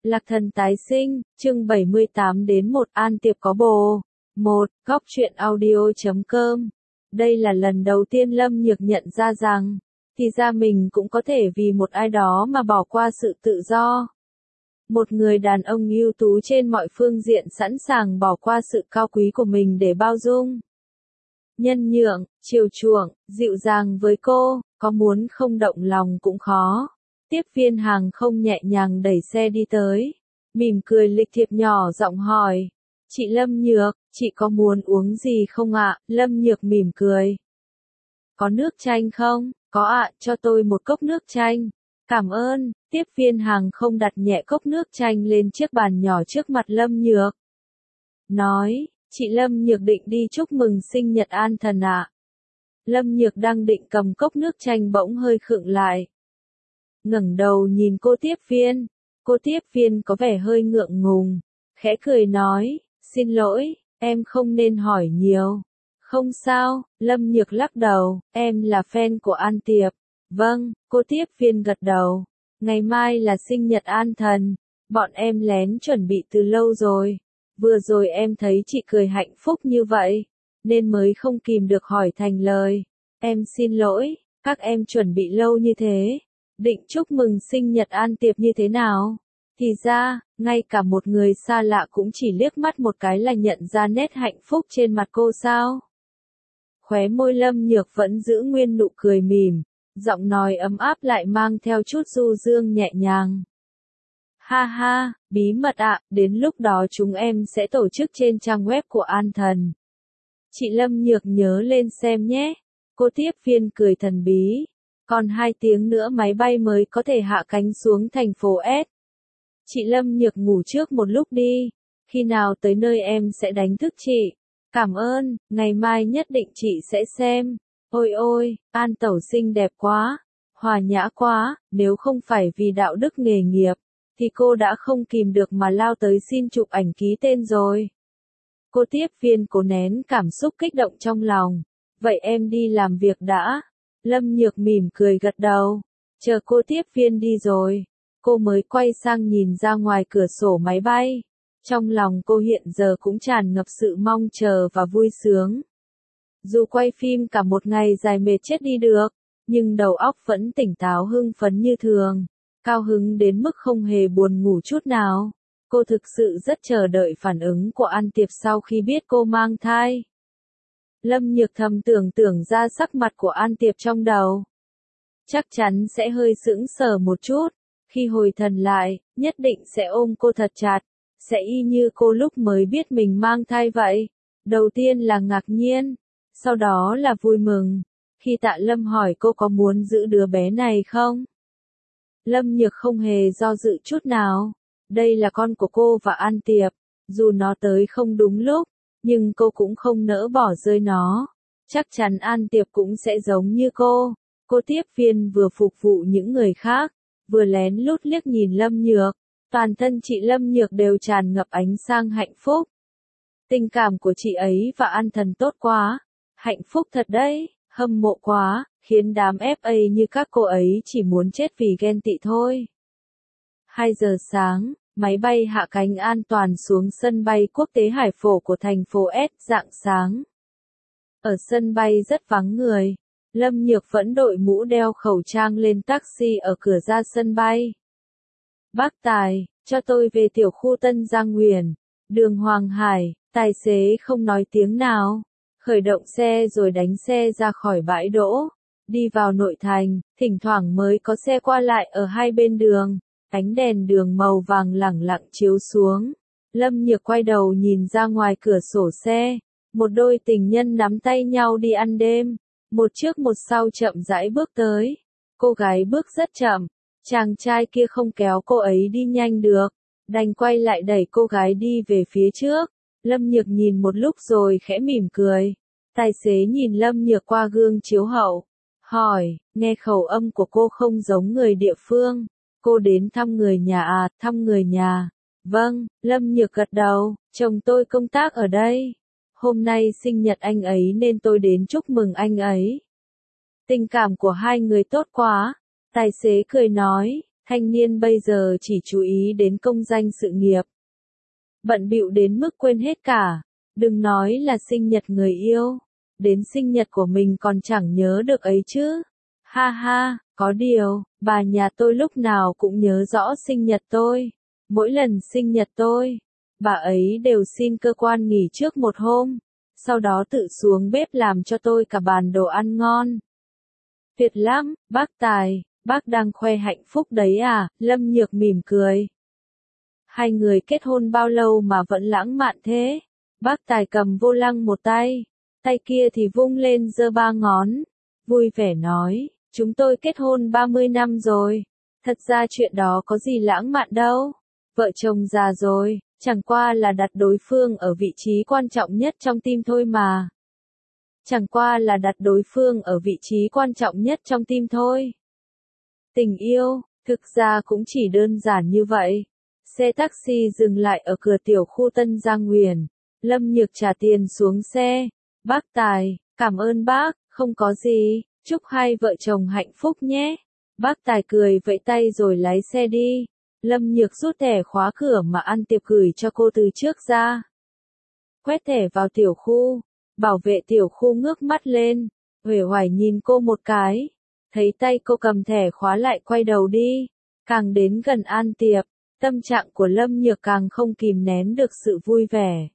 Lạc Thần tái sinh, chương 78 đến 1 An Tiệp có bồ. 1. Góc truyện audio.com. Đây là lần đầu tiên Lâm Nhược nhận ra rằng, thì ra mình cũng có thể vì một ai đó mà bỏ qua sự tự do. Một người đàn ông ưu tú trên mọi phương diện sẵn sàng bỏ qua sự cao quý của mình để bao dung, nhân nhượng, chiều chuộng, dịu dàng với cô, có muốn không động lòng cũng khó. Tiếp viên hàng không nhẹ nhàng đẩy xe đi tới, mỉm cười lịch thiệp nhỏ giọng hỏi, chị Lâm Nhược, chị có muốn uống gì không ạ? Lâm Nhược mỉm cười. Có nước chanh không? Có ạ, cho tôi một cốc nước chanh. Cảm ơn. Tiếp viên hàng không đặt nhẹ cốc nước chanh lên chiếc bàn nhỏ trước mặt Lâm Nhược. Nói, chị Lâm Nhược định đi chúc mừng sinh nhật An Thần ạ. Lâm Nhược đang định cầm cốc nước chanh bỗng hơi khựng lại. Ngẩng đầu nhìn cô tiếp viên có vẻ hơi ngượng ngùng, khẽ cười nói, xin lỗi, em không nên hỏi nhiều. Không sao, Lâm Nhược lắc đầu, em là fan của An Tiệp. Vâng, cô tiếp viên gật đầu, ngày mai là sinh nhật An Thần, bọn em lén chuẩn bị từ lâu rồi. Vừa rồi em thấy chị cười hạnh phúc như vậy, nên mới không kìm được hỏi thành lời. Em xin lỗi, các em chuẩn bị lâu như thế. Định chúc mừng sinh nhật An Tiệp như thế nào? Thì ra, ngay cả một người xa lạ cũng chỉ liếc mắt một cái là nhận ra nét hạnh phúc trên mặt cô sao? Khóe môi Lâm Nhược vẫn giữ nguyên nụ cười mỉm, giọng nói ấm áp lại mang theo chút du dương nhẹ nhàng. Ha ha, bí mật ạ, đến lúc đó chúng em sẽ tổ chức trên trang web của An Thần. Chị Lâm Nhược nhớ lên xem nhé. Cô tiếp viên cười thần bí. Còn 2 tiếng nữa máy bay mới có thể hạ cánh xuống thành phố S. Chị Lâm Nhược ngủ trước một lúc đi. Khi nào tới nơi em sẽ đánh thức chị. Cảm ơn, ngày mai nhất định chị sẽ xem. Ôi ôi, An Tẩu xinh đẹp quá, hòa nhã quá, nếu không phải vì đạo đức nghề nghiệp, thì cô đã không kìm được mà lao tới xin chụp ảnh ký tên rồi. Cô tiếp viên cố nén cảm xúc kích động trong lòng. Vậy em đi làm việc đã. Lâm Nhược mỉm cười gật đầu. Chờ cô tiếp viên đi rồi, cô mới quay sang nhìn ra ngoài cửa sổ máy bay. Trong lòng cô hiện giờ cũng tràn ngập sự mong chờ và vui sướng. Dù quay phim cả một ngày dài mệt chết đi được, nhưng đầu óc vẫn tỉnh táo hưng phấn như thường, cao hứng đến mức không hề buồn ngủ chút nào. Cô thực sự rất chờ đợi phản ứng của An Tiệp sau khi biết cô mang thai. Lâm Nhược thầm tưởng ra sắc mặt của An Tiệp trong đầu. Chắc chắn sẽ hơi sững sờ một chút, khi hồi thần lại, nhất định sẽ ôm cô thật chặt, sẽ y như cô lúc mới biết mình mang thai vậy. Đầu tiên là ngạc nhiên, sau đó là vui mừng, khi Tạ Lâm hỏi cô có muốn giữ đứa bé này không. Lâm Nhược không hề do dự chút nào, đây là con của cô và An Tiệp, dù nó tới không đúng lúc, nhưng cô cũng không nỡ bỏ rơi nó. Chắc chắn An Tiệp cũng sẽ giống như cô. Cô tiếp viên vừa phục vụ những người khác, vừa lén lút liếc nhìn Lâm Nhược. Toàn thân chị Lâm Nhược đều tràn ngập ánh sáng hạnh phúc. Tình cảm của chị ấy và An Thần tốt quá. Hạnh phúc thật đấy, hâm mộ quá, khiến đám FA như các cô ấy chỉ muốn chết vì ghen tị thôi. 2 giờ sáng, máy bay hạ cánh an toàn xuống sân bay quốc tế Hải Phổ của thành phố S rạng sáng. Ở sân bay rất vắng người, Lâm Nhược vẫn đội mũ đeo khẩu trang lên taxi ở cửa ra sân bay. Bác Tài, cho tôi về tiểu khu Tân Giang Nguyền, đường Hoàng Hải. Tài xế không nói tiếng nào, khởi động xe rồi đánh xe ra khỏi bãi đỗ, đi vào nội thành, thỉnh thoảng mới có xe qua lại ở hai bên đường, ánh đèn đường màu vàng lẳng lặng chiếu xuống. Lâm Nhược quay đầu nhìn ra ngoài cửa sổ xe, một đôi tình nhân nắm tay nhau đi ăn đêm, một trước một sau chậm rãi bước tới. Cô gái bước rất chậm, chàng trai kia không kéo cô ấy đi nhanh được, đành quay lại đẩy cô gái đi về phía trước. Lâm Nhược nhìn một lúc rồi khẽ mỉm cười. Tài xế nhìn Lâm Nhược qua gương chiếu hậu, hỏi, nghe khẩu âm của cô không giống người địa phương. Cô đến thăm người nhà à? Thăm người nhà. Vâng, Lâm Nhược gật đầu, chồng tôi công tác ở đây. Hôm nay sinh nhật anh ấy nên tôi đến chúc mừng anh ấy. Tình cảm của hai người tốt quá. Tài xế cười nói, Thanh niên bây giờ chỉ chú ý đến công danh sự nghiệp. Bận bịu đến mức quên hết cả, đừng nói là sinh nhật người yêu, đến sinh nhật của mình còn chẳng nhớ được ấy chứ. Ha ha, có điều, bà nhà tôi lúc nào cũng nhớ rõ sinh nhật tôi. Mỗi lần sinh nhật tôi, bà ấy đều xin cơ quan nghỉ trước một hôm, sau đó tự xuống bếp làm cho tôi cả bàn đồ ăn ngon. Tuyệt lắm, bác Tài, bác đang khoe hạnh phúc đấy à? Lâm Nhược mỉm cười. Hai người kết hôn bao lâu mà vẫn lãng mạn thế? Bác Tài cầm vô lăng một tay, tay kia thì vung lên giơ ba ngón, vui vẻ nói, chúng tôi kết hôn 30 năm rồi. Thật ra chuyện đó có gì lãng mạn đâu. Vợ chồng già rồi, chẳng qua là đặt đối phương ở vị trí quan trọng nhất trong tim thôi mà. Chẳng qua là đặt đối phương ở vị trí quan trọng nhất trong tim thôi. Tình yêu, thực ra cũng chỉ đơn giản như vậy. Xe taxi dừng lại ở cửa tiểu khu Tân Giang Huyền. Lâm Nhược trả tiền xuống xe. Bác Tài, cảm ơn bác, không có gì, chúc hai vợ chồng hạnh phúc nhé. Bác Tài cười vẫy tay rồi lái xe đi. Lâm Nhược rút thẻ khóa cửa mà An Tiệp gửi cho cô từ trước ra. Quét thẻ vào tiểu khu. Bảo vệ tiểu khu ngước mắt lên, uể oải nhìn cô một cái. Thấy tay cô cầm thẻ khóa lại quay đầu đi. Càng đến gần An Tiệp, tâm trạng của Lâm Nhược càng không kìm nén được sự vui vẻ.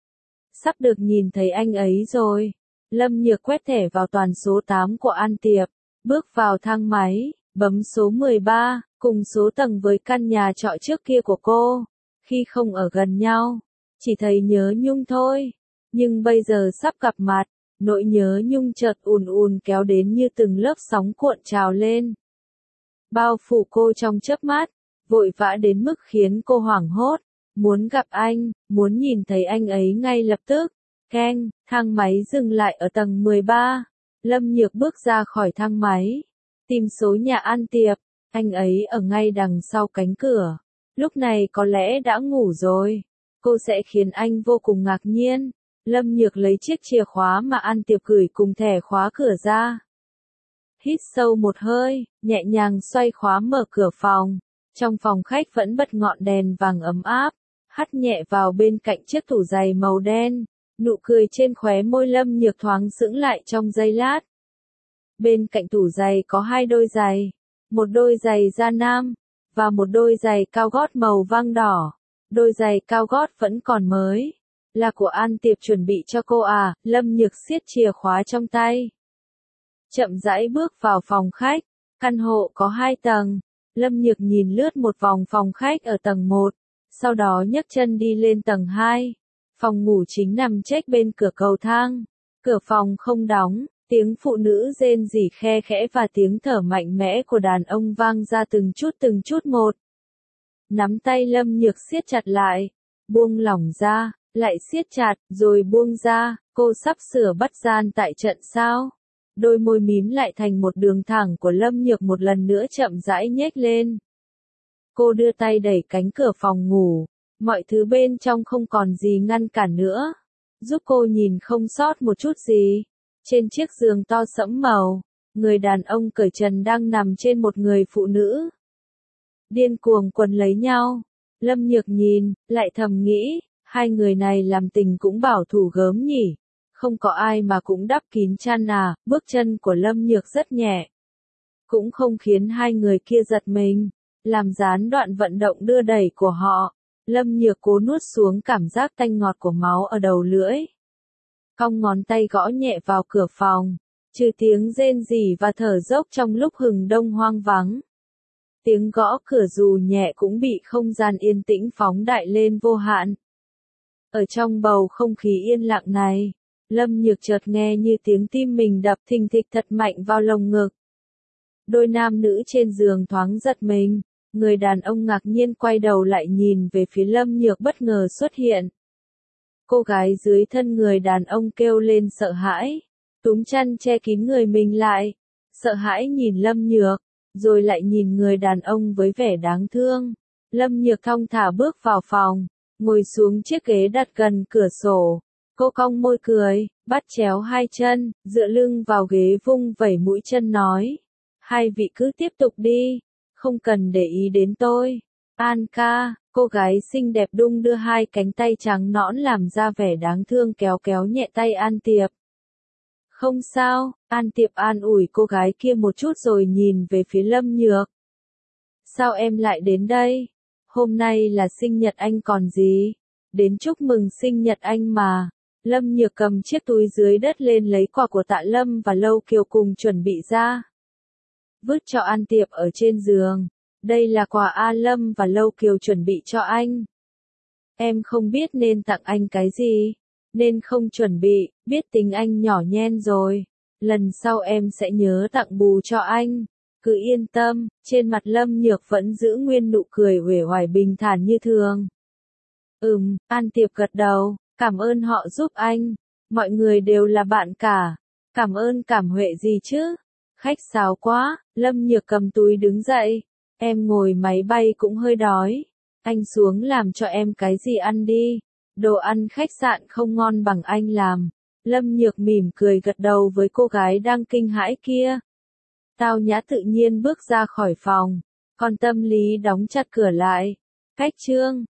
Sắp được nhìn thấy anh ấy rồi. Lâm Nhược quét thẻ vào toàn số 8 của An Tiệp, bước vào thang máy, bấm số 13, cùng số tầng với căn nhà trọ trước kia của cô. Khi không ở gần nhau, chỉ thấy nhớ nhung thôi. Nhưng bây giờ sắp gặp mặt, nỗi nhớ nhung chợt ùn ùn kéo đến như từng lớp sóng cuộn trào lên. Bao phủ cô trong chớp mắt, vội vã đến mức khiến cô hoảng hốt. Muốn gặp anh, muốn nhìn thấy anh ấy ngay lập tức. Keng, thang máy dừng lại ở tầng 13. Lâm Nhược bước ra khỏi thang máy. Tìm số nhà An Tiệp, anh ấy ở ngay đằng sau cánh cửa. Lúc này có lẽ đã ngủ rồi. Cô sẽ khiến anh vô cùng ngạc nhiên. Lâm Nhược lấy chiếc chìa khóa mà An Tiệp gửi cùng thẻ khóa cửa ra. Hít sâu một hơi, nhẹ nhàng xoay khóa mở cửa phòng. Trong phòng khách vẫn bật ngọn đèn vàng ấm áp, hắt nhẹ vào bên cạnh chiếc tủ giày màu đen. Nụ cười trên khóe môi Lâm Nhược thoáng sững lại trong giây lát. Bên cạnh tủ giày có hai đôi giày, một đôi giày da nam, và một đôi giày cao gót màu vàng đỏ. Đôi giày cao gót vẫn còn mới. Là của An Tiệp chuẩn bị cho cô à? Lâm Nhược siết chìa khóa trong tay. Chậm rãi bước vào phòng khách. Căn hộ có 2 tầng. Lâm Nhược nhìn lướt một vòng phòng khách ở tầng 1. Sau đó nhấc chân đi lên tầng 2. Phòng ngủ chính nằm chếch bên cửa cầu thang. Cửa phòng không đóng. Tiếng phụ nữ rên rỉ khe khẽ và tiếng thở mạnh mẽ của đàn ông vang ra từng chút một. Nắm tay Lâm Nhược siết chặt lại. Buông lỏng ra. Lại siết chặt, rồi buông ra, cô sắp sửa bắt gian tại trận sao? Đôi môi mím lại thành một đường thẳng của Lâm Nhược một lần nữa chậm rãi nhếch lên. Cô đưa tay đẩy cánh cửa phòng ngủ, mọi thứ bên trong không còn gì ngăn cản nữa, giúp cô nhìn không sót một chút gì. Trên chiếc giường to sẫm màu, người đàn ông cởi trần đang nằm trên một người phụ nữ. Điên cuồng quấn lấy nhau, Lâm Nhược nhìn, lại thầm nghĩ. Hai người này làm tình cũng bảo thủ gớm nhỉ. Không có ai mà cũng đắp kín chăn à. Bước chân của Lâm Nhược rất nhẹ. Cũng không khiến hai người kia giật mình. Làm gián đoạn vận động đưa đẩy của họ. Lâm Nhược cố nuốt xuống cảm giác tanh ngọt của máu ở đầu lưỡi. Cong ngón tay gõ nhẹ vào cửa phòng. Trừ tiếng rên rỉ và thở dốc trong lúc hừng đông hoang vắng. Tiếng gõ cửa dù nhẹ cũng bị không gian yên tĩnh phóng đại lên vô hạn. Ở trong bầu không khí yên lặng này, Lâm Nhược chợt nghe như tiếng tim mình đập thình thịch thật mạnh vào lồng ngực. Đôi nam nữ trên giường thoáng giật mình, người đàn ông ngạc nhiên quay đầu lại nhìn về phía Lâm Nhược bất ngờ xuất hiện. Cô gái dưới thân người đàn ông kêu lên sợ hãi, túm chăn che kín người mình lại, sợ hãi nhìn Lâm Nhược, rồi lại nhìn người đàn ông với vẻ đáng thương. Lâm Nhược thong thả bước vào phòng. Ngồi xuống chiếc ghế đặt gần cửa sổ. Cô cong môi cười, bắt chéo hai chân, dựa lưng vào ghế vung vẩy mũi chân nói. Hai vị cứ tiếp tục đi. không cần để ý đến tôi. An ca, cô gái xinh đẹp đung đưa hai cánh tay trắng nõn làm ra vẻ đáng thương kéo kéo nhẹ tay An Tiệp. Không sao, An Tiệp an ủi cô gái kia một chút rồi nhìn về phía Lâm Nhược. Sao em lại đến đây? Hôm nay là sinh nhật anh còn gì? Đến chúc mừng sinh nhật anh mà. Lâm Nhược cầm chiếc túi dưới đất lên lấy quà của Tạ Lâm và Lâu Kiều cùng chuẩn bị ra. Vứt cho An Tiệp ở trên giường. Đây là quà A Lâm và Lâu Kiều chuẩn bị cho anh. Em không biết nên tặng anh cái gì, nên không chuẩn bị, biết tính anh nhỏ nhen rồi. Lần sau em sẽ nhớ tặng bù cho anh. Cứ yên tâm, trên mặt Lâm Nhược vẫn giữ nguyên nụ cười uể oải bình thản như thường. An Tiệp gật đầu, cảm ơn họ giúp anh. Mọi người đều là bạn cả. Cảm ơn cảm huệ gì chứ? Khách sáo quá, Lâm Nhược cầm túi đứng dậy. Em ngồi máy bay cũng hơi đói. Anh xuống làm cho em cái gì ăn đi. Đồ ăn khách sạn không ngon bằng anh làm. Lâm Nhược mỉm cười gật đầu với cô gái đang kinh hãi kia. Tao Nhã tự nhiên bước ra khỏi phòng. Còn Tâm Lý đóng chặt cửa lại. Cách chương